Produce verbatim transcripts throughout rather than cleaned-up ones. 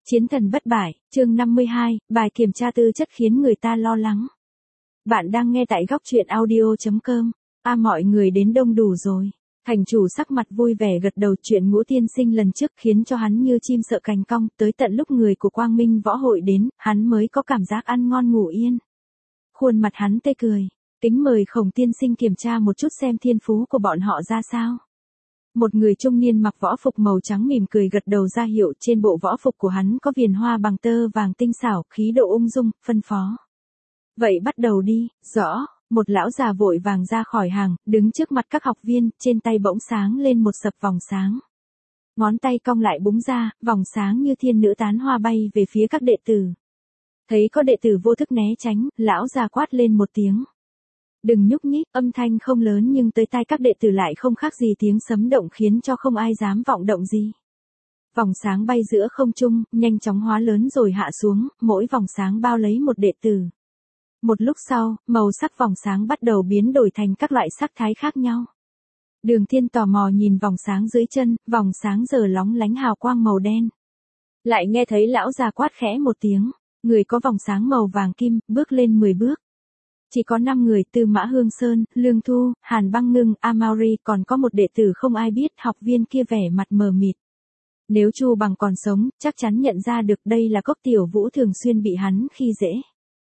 Chiến thần bất bại, chương năm mươi hai, bài kiểm tra tư chất khiến người ta lo lắng. Bạn đang nghe tại góc truyện audio chấm com. À, mọi người đến đông đủ rồi. Thành chủ sắc mặt vui vẻ gật đầu, chuyện Ngũ tiên sinh lần trước khiến cho hắn như chim sợ cành cong, tới tận lúc người của Quang Minh võ hội đến, hắn mới có cảm giác ăn ngon ngủ yên. Khuôn mặt hắn tươi cười, kính mời Khổng tiên sinh kiểm tra một chút xem thiên phú của bọn họ ra sao. Một người trung niên mặc võ phục màu trắng mỉm cười gật đầu ra hiệu, trên bộ võ phục của hắn có viền hoa bằng tơ vàng tinh xảo, khí độ ung dung, phân phó. Vậy bắt đầu đi. Rõ. Một lão già vội vàng ra khỏi hàng, đứng trước mặt các học viên, trên tay bỗng sáng lên một sập vòng sáng. Ngón tay cong lại búng ra, vòng sáng như thiên nữ tán hoa bay về phía các đệ tử. Thấy có đệ tử vô thức né tránh, lão già quát lên một tiếng. Đừng nhúc nhích, âm thanh không lớn nhưng tới tai các đệ tử lại không khác gì tiếng sấm động, khiến cho không ai dám vọng động gì. Vòng sáng bay giữa không trung, nhanh chóng hóa lớn rồi hạ xuống, mỗi vòng sáng bao lấy một đệ tử. Một lúc sau, màu sắc vòng sáng bắt đầu biến đổi thành các loại sắc thái khác nhau. Đường Thiên tò mò nhìn vòng sáng dưới chân, vòng sáng giờ lóng lánh hào quang màu đen. Lại nghe thấy lão già quát khẽ một tiếng, người có vòng sáng màu vàng kim, bước lên mười bước. Chỉ có năm người, Tư Mã Hương Sơn, Lương Thu, Hàn Băng Ngưng, Amauri, còn có một đệ tử không ai biết, học viên kia vẻ mặt mờ mịt. Nếu Chu Bằng còn sống, chắc chắn nhận ra được đây là Cốc Tiểu Vũ thường xuyên bị hắn khi dễ.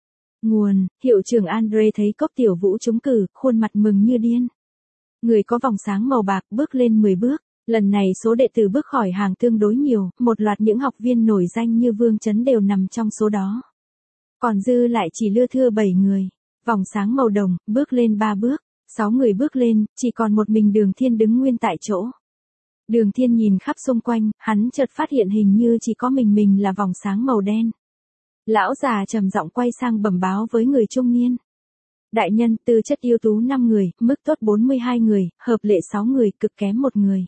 Nguồn, hiệu trưởng Andre thấy Cốc Tiểu Vũ trúng cử, khuôn mặt mừng như điên. Người có vòng sáng màu bạc bước lên mười bước, lần này số đệ tử bước khỏi hàng tương đối nhiều, một loạt những học viên nổi danh như Vương Chấn đều nằm trong số đó. Còn dư lại chỉ lưa thưa bảy người. Vòng sáng màu đồng, bước lên ba bước, sáu người bước lên, chỉ còn một mình Đường Thiên đứng nguyên tại chỗ. Đường Thiên nhìn khắp xung quanh, hắn chợt phát hiện hình như chỉ có mình mình là vòng sáng màu đen. Lão già trầm giọng quay sang bẩm báo với người trung niên. Đại nhân, tư chất ưu tú năm người, mức tốt bốn mươi hai người, hợp lệ sáu người, cực kém một người.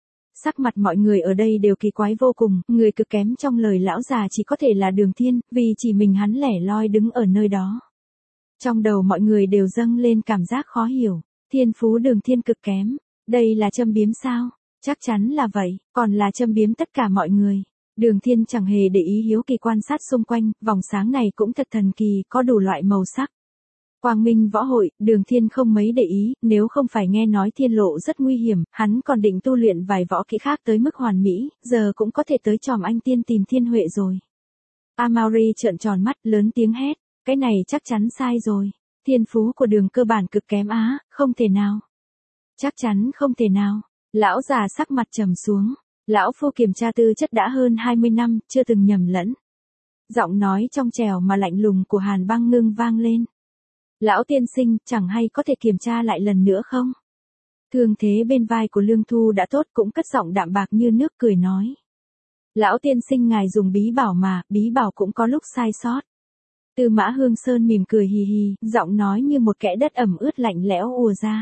Sắc mặt mọi người ở đây đều kỳ quái vô cùng, người cực kém trong lời lão già chỉ có thể là Đường Thiên, vì chỉ mình hắn lẻ loi đứng ở nơi đó. Trong đầu mọi người đều dâng lên cảm giác khó hiểu, thiên phú Đường Thiên cực kém, đây là châm biếm sao? Chắc chắn là vậy, còn là châm biếm tất cả mọi người. Đường Thiên chẳng hề để ý, hiếu kỳ quan sát xung quanh, vòng sáng này cũng thật thần kỳ, có đủ loại màu sắc. Quang Minh võ hội, Đường Thiên không mấy để ý, nếu không phải nghe nói thiên lộ rất nguy hiểm, hắn còn định tu luyện vài võ kỹ khác tới mức hoàn mỹ, giờ cũng có thể tới Tròm Anh Tiên tìm Thiên Huệ rồi. Amauri trợn tròn mắt, lớn tiếng hét. Cái này chắc chắn sai rồi. Thiên phú của Đường cơ bản cực kém á, không thể nào. Chắc chắn không thể nào. Lão già sắc mặt trầm xuống. Lão phu kiểm tra tư chất đã hơn hai mươi năm, chưa từng nhầm lẫn. Giọng nói trong trẻo mà lạnh lùng của Hàn Băng Ngưng vang lên. Lão tiên sinh, chẳng hay có thể kiểm tra lại lần nữa không? Thương thế bên vai của Lương Thu đã tốt, cũng cất giọng đạm bạc như nước cười nói. Lão tiên sinh ngài dùng bí bảo mà, bí bảo cũng có lúc sai sót. Tư Mã Hương Sơn mỉm cười hì hì, giọng nói như một kẽ đất ẩm ướt lạnh lẽo ùa ra.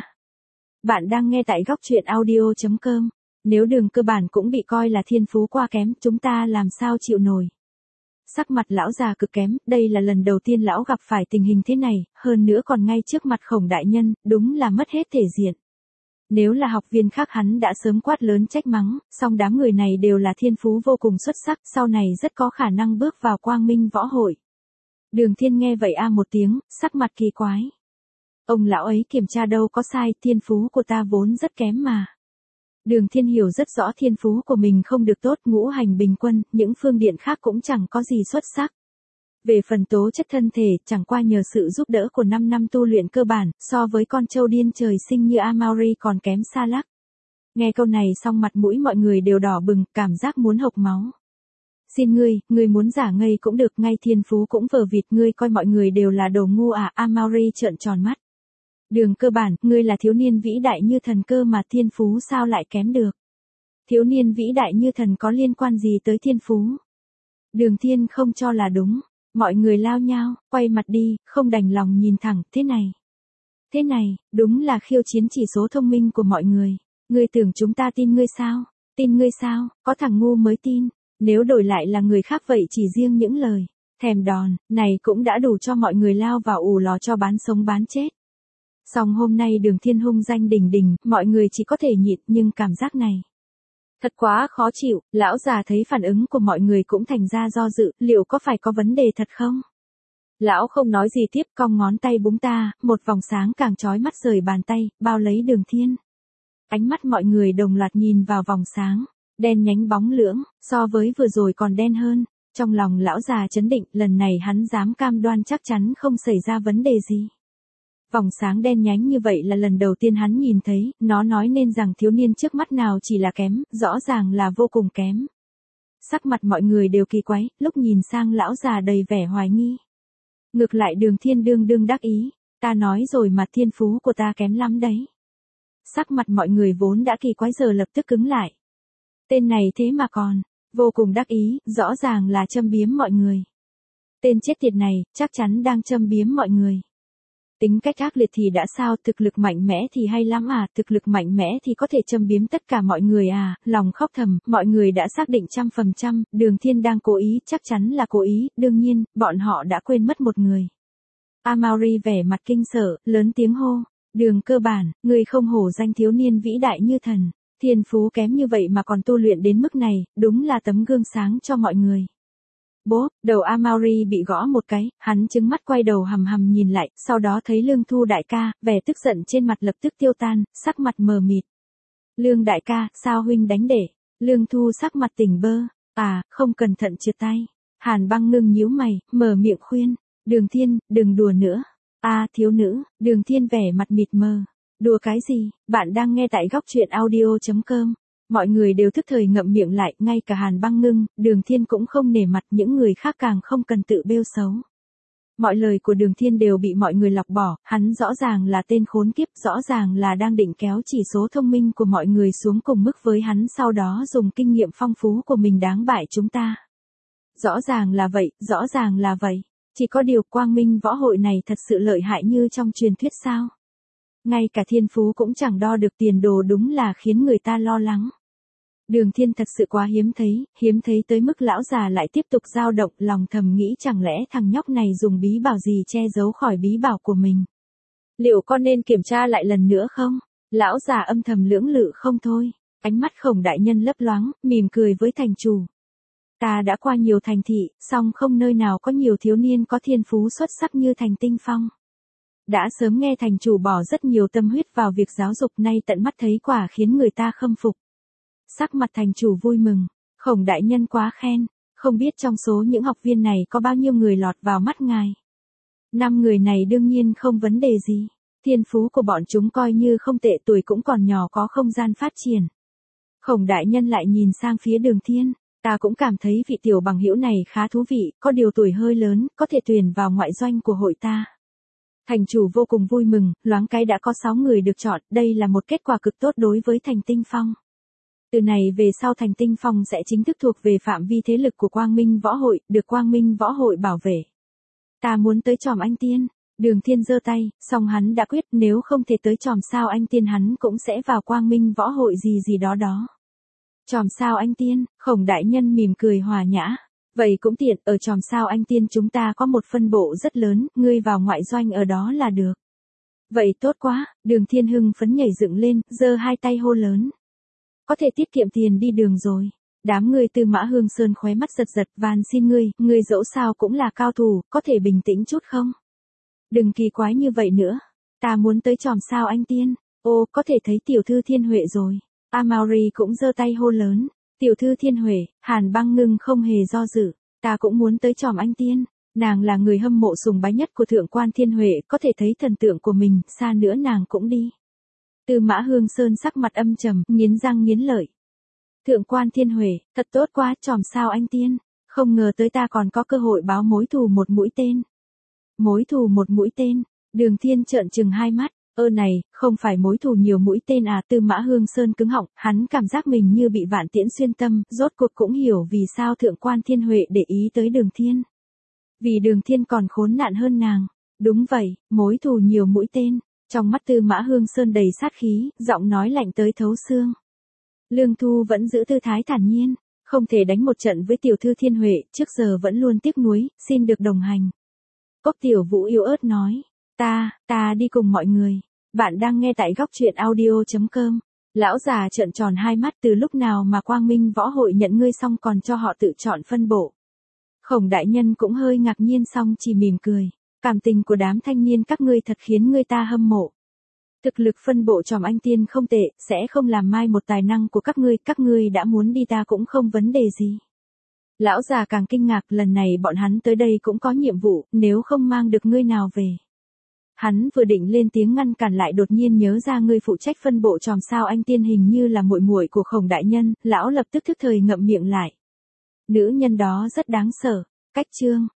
Bạn đang nghe tại góc truyện audio chấm com. Nếu Đường cơ bản cũng bị coi là thiên phú quá kém, chúng ta làm sao chịu nổi. Sắc mặt lão già cực kém, đây là lần đầu tiên lão gặp phải tình hình thế này, hơn nữa còn ngay trước mặt Khổng đại nhân, đúng là mất hết thể diện. Nếu là học viên khác hắn đã sớm quát lớn trách mắng, song đám người này đều là thiên phú vô cùng xuất sắc, sau này rất có khả năng bước vào Quang Minh võ hội. Đường Thiên nghe vậy a một tiếng, sắc mặt kỳ quái. Ông lão ấy kiểm tra đâu có sai, thiên phú của ta vốn rất kém mà. Đường Thiên hiểu rất rõ thiên phú của mình không được tốt, ngũ hành bình quân, những phương diện khác cũng chẳng có gì xuất sắc. Về phần tố chất thân thể, chẳng qua nhờ sự giúp đỡ của năm năm tu luyện cơ bản, so với con trâu điên trời sinh như Amauri còn kém xa lắc. Nghe câu này xong mặt mũi mọi người đều đỏ bừng, cảm giác muốn hộc máu. Xin ngươi, ngươi muốn giả ngây cũng được, ngay thiên phú cũng vờ vịt, ngươi coi mọi người đều là đồ ngu à? Amauri trợn tròn mắt. Đường cơ bản, ngươi là thiếu niên vĩ đại như thần cơ mà thiên phú sao lại kém được? Thiếu niên vĩ đại như thần có liên quan gì tới thiên phú? Đường Thiên không cho là đúng, mọi người lao nhao, quay mặt đi, không đành lòng nhìn thẳng, thế này. Thế này, đúng là khiêu chiến chỉ số thông minh của mọi người. Ngươi tưởng chúng ta tin ngươi sao? Tin ngươi sao? Có thằng ngu mới tin. Nếu đổi lại là người khác vậy chỉ riêng những lời thèm đòn này cũng đã đủ cho mọi người lao vào ù lò cho bán sống bán chết. Song hôm nay Đường Thiên hung danh đỉnh đỉnh, mọi người chỉ có thể nhịn, nhưng cảm giác này Thật quá khó chịu, lão già thấy phản ứng của mọi người cũng thành ra do dự, liệu có phải có vấn đề thật không? Lão không nói gì tiếp, cong ngón tay búng ta, một vòng sáng càng chói mắt rời bàn tay, bao lấy Đường Thiên. Ánh mắt mọi người đồng loạt nhìn vào vòng sáng, đen nhánh bóng lưỡng, so với vừa rồi còn đen hơn. Trong lòng lão già chấn định, lần này hắn dám cam đoan chắc chắn không xảy ra vấn đề gì. Vòng sáng đen nhánh như vậy là lần đầu tiên hắn nhìn thấy, nó nói nên rằng thiếu niên trước mắt nào chỉ là kém, rõ ràng là vô cùng kém. Sắc mặt mọi người đều kỳ quái, lúc nhìn sang lão già đầy vẻ hoài nghi. Ngược lại Đường Thiên đương đương đắc ý, ta nói rồi mà thiên phú của ta kém lắm đấy. Sắc mặt mọi người vốn đã kỳ quái giờ lập tức cứng lại. Tên này thế mà còn, vô cùng đắc ý, rõ ràng là châm biếm mọi người. Tên chết tiệt này, chắc chắn đang châm biếm mọi người. Tính cách ác liệt thì đã sao, thực lực mạnh mẽ thì hay lắm à, thực lực mạnh mẽ thì có thể châm biếm tất cả mọi người à, lòng khóc thầm, mọi người đã xác định trăm phần trăm, Đường Thiên đang cố ý, chắc chắn là cố ý, đương nhiên, bọn họ đã quên mất một người. Amaury vẻ mặt kinh sợ, lớn tiếng hô, Đường Cơ Bản, người không hổ danh thiếu niên vĩ đại như thần, thiên phú kém như vậy mà còn tu luyện đến mức này, đúng là tấm gương sáng cho mọi người. Bố, đầu Amaury bị gõ một cái, hắn trừng mắt quay đầu hầm hầm nhìn lại, sau đó thấy Lương Thu đại ca, vẻ tức giận trên mặt lập tức tiêu tan, sắc mặt mờ mịt. Lương đại ca, sao huynh đánh để? Lương Thu sắc mặt tỉnh bơ, à, không cẩn thận trượt tay. Hàn Băng Ngưng nhíu mày, mở miệng khuyên, Đường Thiên, đừng đùa nữa. A à, thiếu nữ, Đường Thiên vẻ mặt mịt mờ. Đùa cái gì, bạn đang nghe tại góc truyện audio chấm com. Mọi người đều thức thời ngậm miệng lại, ngay cả Hàn Băng Ngưng, Đường Thiên cũng không nể mặt, những người khác càng không cần tự bêu xấu. Mọi lời của Đường Thiên đều bị mọi người lọc bỏ, hắn rõ ràng là tên khốn kiếp, rõ ràng là đang định kéo chỉ số thông minh của mọi người xuống cùng mức với hắn, sau đó dùng kinh nghiệm phong phú của mình đáng bại chúng ta. Rõ ràng là vậy, rõ ràng là vậy. Chỉ có điều Quang Minh võ hội này thật sự lợi hại như trong truyền thuyết sao? Ngay cả thiên phú cũng chẳng đo được tiền đồ, đúng là khiến người ta lo lắng. Đường Thiên thật sự quá hiếm thấy, hiếm thấy tới mức lão già lại tiếp tục dao động, lòng thầm nghĩ chẳng lẽ thằng nhóc này dùng bí bảo gì che giấu khỏi bí bảo của mình. Liệu con nên kiểm tra lại lần nữa không? Lão già âm thầm lưỡng lự không thôi, ánh mắt Khổng đại nhân lấp loáng, mỉm cười với thành chủ. Ta đã qua nhiều thành thị, song không nơi nào có nhiều thiếu niên có thiên phú xuất sắc như Thành Tinh Phong. Đã sớm nghe thành chủ bỏ rất nhiều tâm huyết vào việc giáo dục, nay tận mắt thấy quả khiến người ta khâm phục. Sắc mặt thành chủ vui mừng, Khổng đại nhân quá khen, không biết trong số những học viên này có bao nhiêu người lọt vào mắt ngài. Năm người này đương nhiên không vấn đề gì, thiên phú của bọn chúng coi như không tệ, tuổi cũng còn nhỏ, có không gian phát triển. Khổng đại nhân lại nhìn sang phía Đường Thiên, ta cũng cảm thấy vị tiểu bằng hữu này khá thú vị, có điều tuổi hơi lớn, có thể tuyển vào ngoại doanh của hội ta. Thành chủ vô cùng vui mừng, loáng cái đã có sáu người được chọn, đây là một kết quả cực tốt đối với Thành Tinh Phong. Từ này về sau Thành Tinh Phong sẽ chính thức thuộc về phạm vi thế lực của Quang Minh Võ Hội, được Quang Minh Võ Hội bảo vệ. Ta muốn tới Tròm Anh Tiên. Đường Thiên giơ tay, song hắn đã quyết, nếu không thể tới Tròm Sao Anh Tiên hắn cũng sẽ vào Quang Minh Võ Hội gì gì đó đó. Tròm Sao Anh Tiên, Khổng đại nhân mỉm cười hòa nhã. Vậy cũng tiện, ở Tròm Sao Anh Tiên chúng ta có một phân bộ rất lớn, ngươi vào ngoại doanh ở đó là được. Vậy tốt quá, Đường Thiên hưng phấn nhảy dựng lên, giơ hai tay hô lớn. Có thể tiết kiệm tiền đi đường rồi. Đám người Tư Mã Hương Sơn khóe mắt giật giật, van xin ngươi, ngươi dẫu sao cũng là cao thủ, có thể bình tĩnh chút không? Đừng kỳ quái như vậy nữa. Ta muốn tới Tròm Sao Anh Tiên. Ô, có thể thấy tiểu thư Thiên Huệ rồi. Amaury cũng giơ tay hô lớn. Tiểu thư Thiên Huệ, Hàn Băng Ngưng không hề do dự. Ta cũng muốn tới Tròm Anh Tiên. Nàng là người hâm mộ sùng bái nhất của Thượng quan Thiên Huệ, có thể thấy thần tượng của mình, xa nữa nàng cũng đi. Tư Mã Hương Sơn sắc mặt âm trầm, nghiến răng nghiến lợi. Thượng quan Thiên Huệ, thật tốt quá, Tròm Sao Anh Tiên. Không ngờ tới ta còn có cơ hội báo mối thù một mũi tên. Mối thù một mũi tên. Đường Thiên trợn trừng hai mắt. Ơ này, không phải mối thù nhiều mũi tên à? Tư Mã Hương Sơn cứng họng, hắn cảm giác mình như bị vạn tiễn xuyên tâm, rốt cuộc cũng hiểu vì sao Thượng quan Thiên Huệ để ý tới Đường Thiên. Vì Đường Thiên còn khốn nạn hơn nàng. Đúng vậy, mối thù nhiều mũi tên. Trong mắt Tư Mã Hương Sơn đầy sát khí, giọng nói lạnh tới thấu xương. Lương Thu vẫn giữ tư thái thản nhiên, không thể đánh một trận với tiểu thư Thiên Huệ, trước giờ vẫn luôn tiếc nuối, xin được đồng hành. Cốc Tiểu Vũ yếu ớt nói, ta, ta đi cùng mọi người. Bạn đang nghe tại góc truyện audio chấm com. Lão già trợn tròn hai mắt, từ lúc nào mà Quang Minh Võ Hội nhận ngươi xong còn cho họ tự chọn phân bộ. Khổng đại nhân cũng hơi ngạc nhiên xong chỉ mỉm cười. Cảm tình của đám thanh niên các ngươi thật khiến người ta hâm mộ. Thực lực phân bộ Tròm Anh Tiên không tệ, sẽ không làm mai một tài năng của các ngươi, các ngươi đã muốn đi ta cũng không vấn đề gì. Lão già càng kinh ngạc, lần này bọn hắn tới đây cũng có nhiệm vụ, nếu không mang được ngươi nào về. Hắn vừa định lên tiếng ngăn cản lại đột nhiên nhớ ra ngươi phụ trách phân bộ Tròm Sao Anh Tiên hình như là muội muội của Khổng đại nhân, lão lập tức thức thời ngậm miệng lại. Nữ nhân đó rất đáng sợ. Cách chương